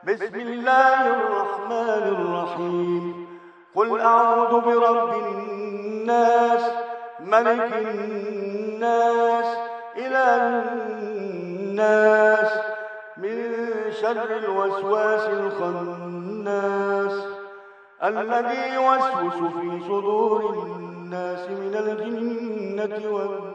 بسم الله الرحمن الرحيم. قل أعوذ برب الناس، ملك الناس، إله الناس، من شر الوسواس الخناس، الذي يوسوس في صدور الناس من الجنة والناس.